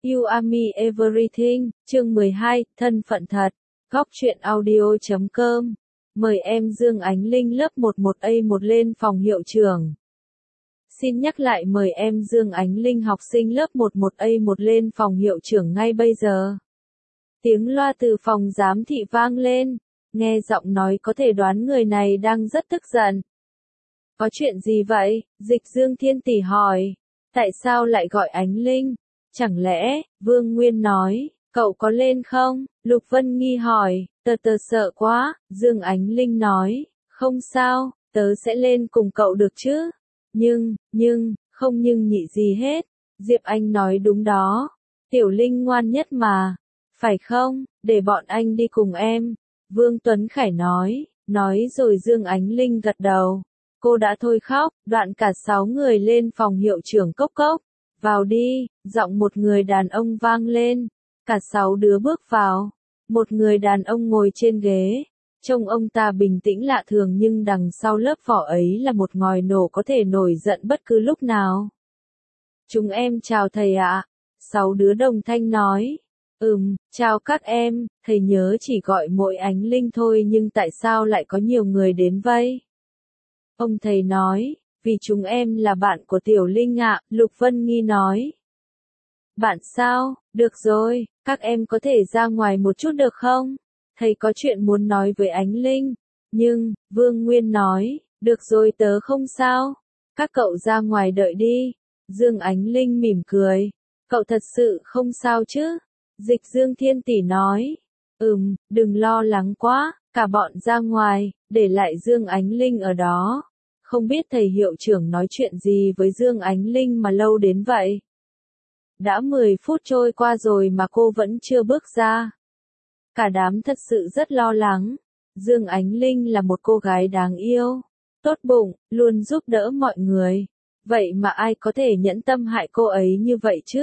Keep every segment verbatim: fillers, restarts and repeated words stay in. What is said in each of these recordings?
You Are Me Everything, chương mười hai, thân phận thật. Góc truyện audio chấm com. Mời em Dương Ánh Linh lớp mười một A một lên phòng hiệu trưởng. Xin nhắc lại mời em Dương Ánh Linh học sinh lớp mười một A một lên phòng hiệu trưởng ngay bây giờ. Tiếng loa từ phòng giám thị vang lên, nghe giọng nói có thể đoán người này đang rất tức giận. Có chuyện gì vậy? Dịch Dương Thiên Tỷ hỏi. Tại sao lại gọi Ánh Linh? Chẳng lẽ, Vương Nguyên nói, cậu có lên không? Lục Vân Nghi hỏi, tớ tớ sợ quá, Dương Ánh Linh nói, không sao, tớ sẽ lên cùng cậu được chứ? Nhưng, nhưng, không nhưng nhị gì hết, Diệp Anh nói đúng đó, Tiểu Linh ngoan nhất mà, phải không, để bọn anh đi cùng em, Vương Tuấn Khải nói, nói rồi Dương Ánh Linh gật đầu, cô đã thôi khóc, đoạn cả sáu người lên phòng hiệu trưởng cốc cốc. Vào đi, giọng một người đàn ông vang lên, cả sáu đứa bước vào, một người đàn ông ngồi trên ghế, trông ông ta bình tĩnh lạ thường nhưng đằng sau lớp vỏ ấy là một ngòi nổ có thể nổi giận bất cứ lúc nào. Chúng em chào thầy ạ, sáu đứa đồng thanh nói, ừm, chào các em, thầy nhớ chỉ gọi mỗi Ánh Linh thôi nhưng tại sao lại có nhiều người đến vây? Ông thầy nói, vì chúng em là bạn của Tiểu Linh ạ, Lục Vân Nghi nói. Bạn sao? Được rồi, các em có thể ra ngoài một chút được không? Thầy có chuyện muốn nói với Ánh Linh. Nhưng, Vương Nguyên nói, được rồi tớ không sao. Các cậu ra ngoài đợi đi. Dương Ánh Linh mỉm cười. Cậu thật sự không sao chứ? Dịch Dương Thiên Tỷ nói. Ừm, đừng lo lắng quá, cả bọn ra ngoài, để lại Dương Ánh Linh ở đó. Không biết thầy hiệu trưởng nói chuyện gì với Dương Ánh Linh mà lâu đến vậy. Đã mười phút trôi qua rồi mà cô vẫn chưa bước ra. Cả đám thật sự rất lo lắng. Dương Ánh Linh là một cô gái đáng yêu, tốt bụng, luôn giúp đỡ mọi người. Vậy mà ai có thể nhẫn tâm hại cô ấy như vậy chứ?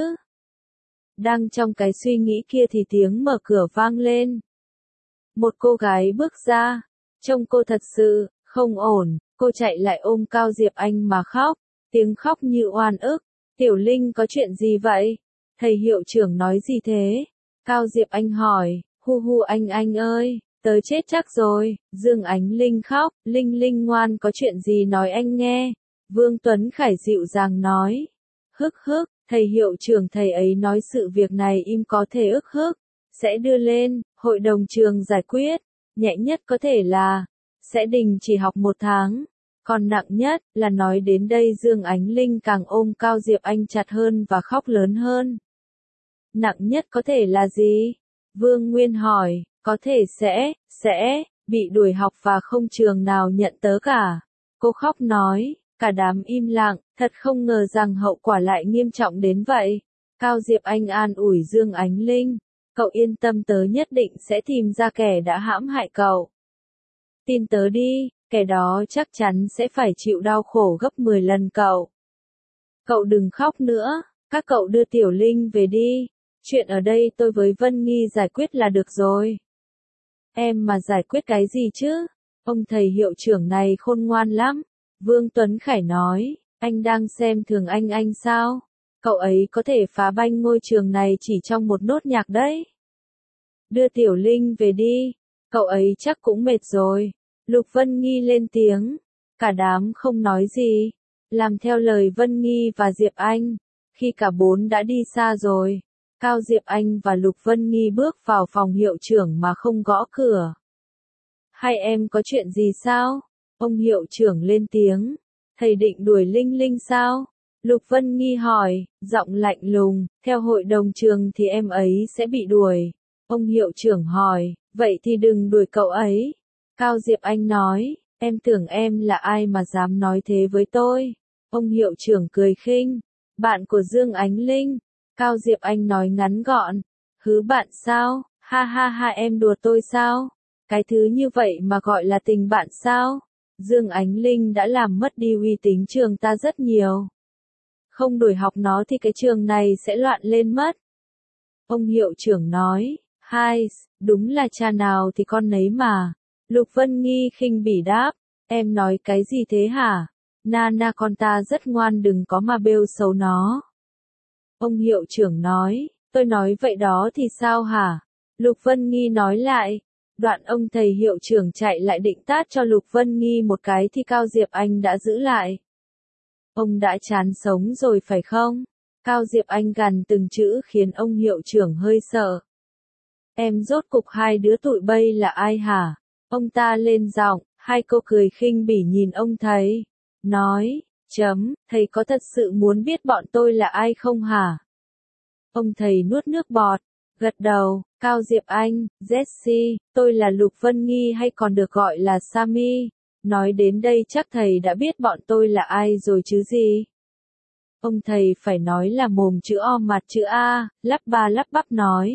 Đang trong cái suy nghĩ kia thì tiếng mở cửa vang lên. Một cô gái bước ra, trông cô thật sự không ổn. Cô chạy lại ôm Cao Diệp Anh mà khóc, tiếng khóc như oan ức. Tiểu Linh có chuyện gì vậy? Thầy hiệu trưởng nói gì thế? Cao Diệp Anh hỏi, hu hu anh anh ơi, tớ chết chắc rồi. Dương Ánh Linh khóc, Linh Linh ngoan có chuyện gì nói anh nghe. Vương Tuấn Khải dịu dàng nói, hức hức, thầy hiệu trưởng thầy ấy nói sự việc này im có thể ức hức, sẽ đưa lên, hội đồng trường giải quyết, nhẹ nhất có thể là, sẽ đình chỉ học một tháng. Còn nặng nhất, là nói đến đây Dương Ánh Linh càng ôm Cao Diệp Anh chặt hơn và khóc lớn hơn. Nặng nhất có thể là gì? Vương Nguyên hỏi, có thể sẽ, sẽ, bị đuổi học và không trường nào nhận tớ cả. Cô khóc nói, cả đám im lặng, thật không ngờ rằng hậu quả lại nghiêm trọng đến vậy. Cao Diệp Anh an ủi Dương Ánh Linh, cậu yên tâm tớ nhất định sẽ tìm ra kẻ đã hãm hại cậu. Tin tớ đi. Kẻ đó chắc chắn sẽ phải chịu đau khổ gấp mười lần cậu. Cậu đừng khóc nữa, các cậu đưa Tiểu Linh về đi. Chuyện ở đây tôi với Vân Nghi giải quyết là được rồi. Em mà giải quyết cái gì chứ? Ông thầy hiệu trưởng này khôn ngoan lắm. Vương Tuấn Khải nói, anh đang xem thường anh anh sao? Cậu ấy có thể phá banh ngôi trường này chỉ trong một nốt nhạc đấy. Đưa Tiểu Linh về đi, cậu ấy chắc cũng mệt rồi. Lục Vân Nghi lên tiếng, cả đám không nói gì, làm theo lời Vân Nghi và Diệp Anh. Khi cả bốn đã đi xa rồi, Cao Diệp Anh và Lục Vân Nghi bước vào phòng hiệu trưởng mà không gõ cửa. Hai em có chuyện gì sao? Ông hiệu trưởng lên tiếng, thầy định đuổi Linh Linh sao? Lục Vân Nghi hỏi, giọng lạnh lùng, theo hội đồng trường thì em ấy sẽ bị đuổi. Ông hiệu trưởng hỏi, vậy thì đừng đuổi cậu ấy. Cao Diệp Anh nói, em tưởng em là ai mà dám nói thế với tôi. Ông hiệu trưởng cười khinh, bạn của Dương Ánh Linh. Cao Diệp Anh nói ngắn gọn, hứ bạn sao, ha ha ha em đùa tôi sao? Cái thứ như vậy mà gọi là tình bạn sao? Dương Ánh Linh đã làm mất đi uy tín trường ta rất nhiều. Không đuổi học nó thì cái trường này sẽ loạn lên mất. Ông hiệu trưởng nói, hai, đúng là cha nào thì con nấy mà. Lục Vân Nghi khinh bỉ đáp, em nói cái gì thế hả? Na na con ta rất ngoan đừng có mà bêu xấu nó. Ông hiệu trưởng nói, Tôi nói vậy đó thì sao hả? Lục Vân Nghi nói lại. Đoạn ông thầy hiệu trưởng chạy lại định tát cho Lục Vân Nghi một cái thì Cao Diệp Anh đã giữ lại. Ông đã chán sống rồi phải không? Cao Diệp Anh gằn từng chữ khiến ông hiệu trưởng hơi sợ. Em rốt cục hai đứa tụi bay là ai hả? Ông ta lên giọng, hai cô cười khinh bỉ nhìn ông thầy. Nói, chấm, thầy có thật sự muốn biết bọn tôi là ai không hả? Ông thầy nuốt nước bọt, gật đầu, Cao Diệp Anh, Jessie, tôi là Lục Vân Nghi hay còn được gọi là Sammy. Nói đến đây chắc thầy đã biết bọn tôi là ai rồi chứ gì? Ông thầy phải nói là mồm chữ O mặt chữ A, lắp ba lắp bắp nói.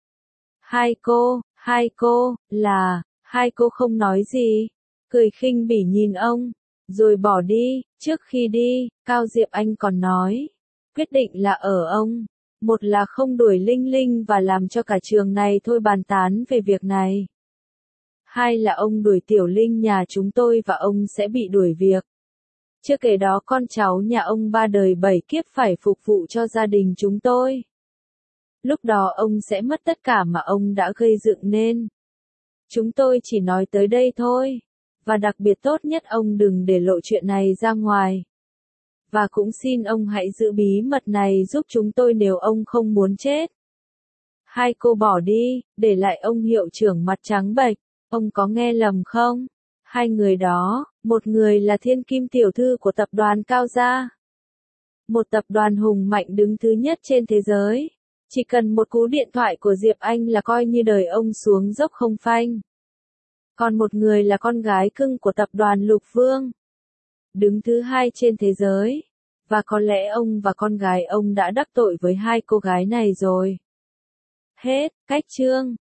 Hai cô, hai cô, là, hai cô không nói gì, cười khinh bỉ nhìn ông, rồi bỏ đi. Trước khi đi, Cao Diệp Anh còn nói, quyết định là ở ông, một là không đuổi Linh Linh và làm cho cả trường này thôi bàn tán về việc này. Hai là ông đuổi Tiểu Linh nhà chúng tôi và ông sẽ bị đuổi việc. Chưa kể đó con cháu nhà ông ba đời bảy kiếp phải phục vụ cho gia đình chúng tôi. Lúc đó ông sẽ mất tất cả mà ông đã gây dựng nên. Chúng tôi chỉ nói tới đây thôi. Và đặc biệt tốt nhất ông đừng để lộ chuyện này ra ngoài. Và cũng xin ông hãy giữ bí mật này giúp chúng tôi nếu ông không muốn chết. Hai cô bỏ đi, để lại ông hiệu trưởng mặt trắng bệch. Ông có nghe lầm không? Hai người đó, một người là thiên kim tiểu thư của tập đoàn Cao Gia. Một tập đoàn hùng mạnh đứng thứ nhất trên thế giới. Chỉ cần một cú điện thoại của Diệp Anh là coi như đời ông xuống dốc không phanh. Còn một người là con gái cưng của tập đoàn Lục Vương. Đứng thứ hai trên thế giới. Và có lẽ ông và con gái ông đã đắc tội với hai cô gái này rồi. Hết, cách chương.